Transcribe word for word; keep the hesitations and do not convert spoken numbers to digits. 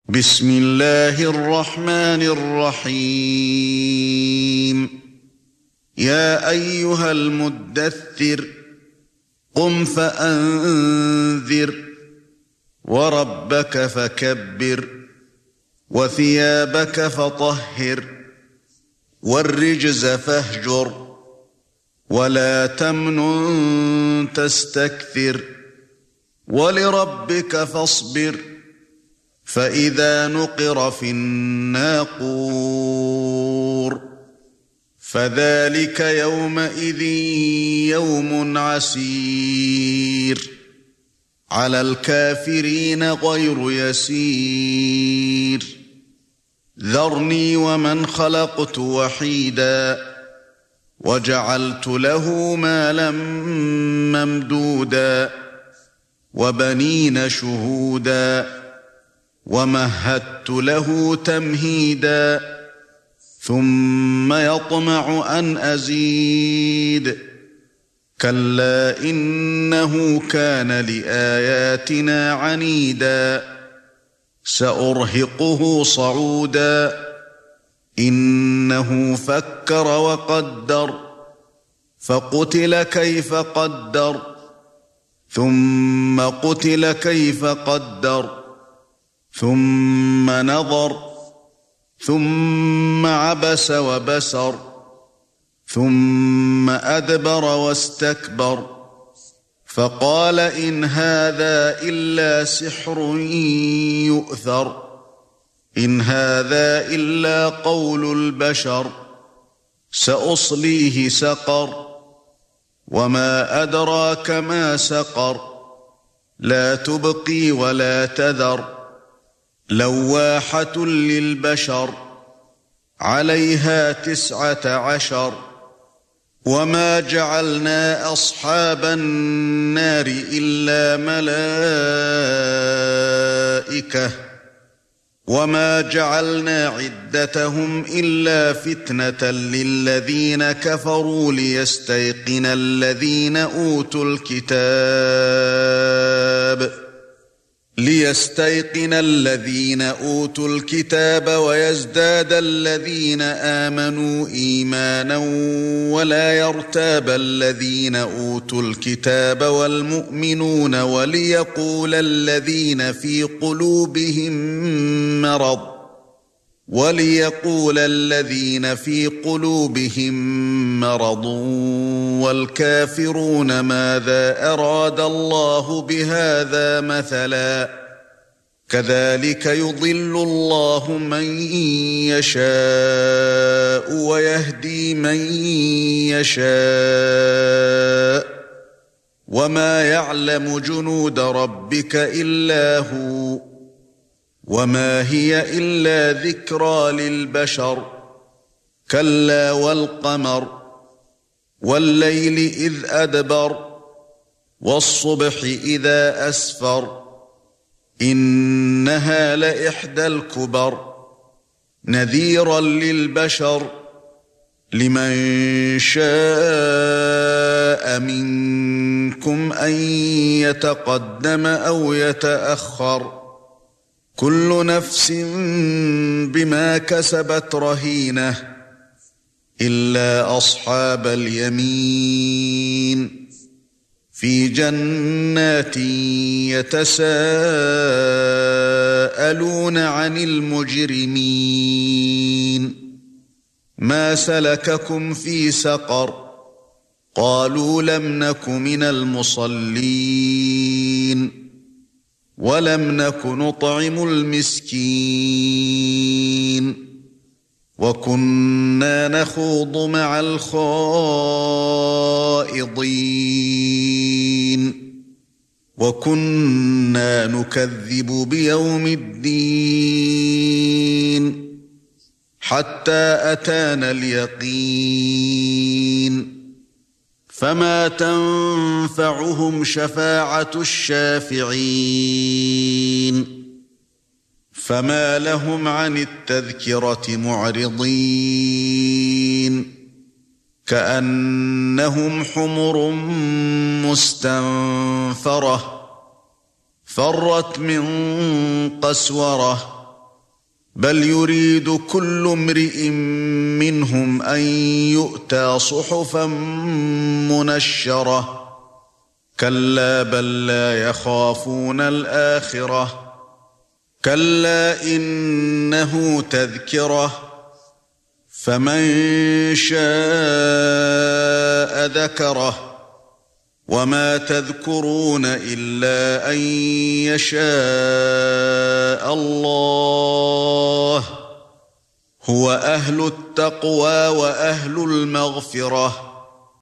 بسم الله الرحمن الرحيم يا أيها المدثر قم فأنذر وربك فكبر وثيابك فطهر والرجز فاهجر ولا تمنن تستكثر ولربك فاصبر فإذا نقر في الناقور فذلك يومئذ يوم عسير على الكافرين غير يسير ذرني ومن خلقت وحيدا وجعلت له مالا ممدودا وبنين شهودا ومهدت له تمهيدا ثم يطمع أن أزيد كلا إنه كان لآياتنا عنيدا سأرهقه صعودا إنه فكر وقدر فقتل كيف قدر ثم قتل كيف قدر ثم نظر ثم عبس وبسر ثم أدبر واستكبر فقال إن هذا إلا سحر يؤثر إن هذا إلا قول البشر سأصليه سقر وما أدراك ما سقر لا تبقي ولا تذر لواحة للبشر عليها تسعة عشر وما جعلنا أصحاب النار إلا ملائكة وما جعلنا عدتهم إلا فتنة للذين كفروا ليستيقن الذين أوتوا الكتاب ليستيقن الذين أوتوا الكتاب ويزداد الذين آمنوا إيمانا ولا يرتاب الذين أوتوا الكتاب والمؤمنون وليقول الذين في قلوبهم مرض وليقول الذين في قلوبهم مرض والكافرون ماذا أراد الله بهذا مثلا كذلك يضل الله من يشاء ويهدي من يشاء وما يعلم جنود ربك إلا هو وما هي إلا ذكرى للبشر كلا والقمر والليل إذ أدبر والصبح إذا أسفر إنها لإحدى الكبر نذيرا للبشر لمن شاء منكم أن يتقدم أو يتأخر كل نفس بما كسبت رهينة إلا أصحاب اليمين في جنات يتساءلون عن المجرمين ما سلككم في سقر قالوا لم نك من المصلين ولم نك نطعم المسكين وكنا نخوض مع الخائضين وكنا نكذب بيوم الدين حتى أتانا اليقين فما تنفعهم شفاعة الشافعين فما لهم عن التذكرة معرضين كأنهم حمر مستنفرة فرت من قسورة بل يريد كل امرئ منهم أن يؤتى صحفا منشرة كلا بل لا يخافون الآخرة كلا إنه تذكرة فمن شاء ذكره وما تذكرون إلا أن يشاء الله هو أهل التقوى وأهل المغفرة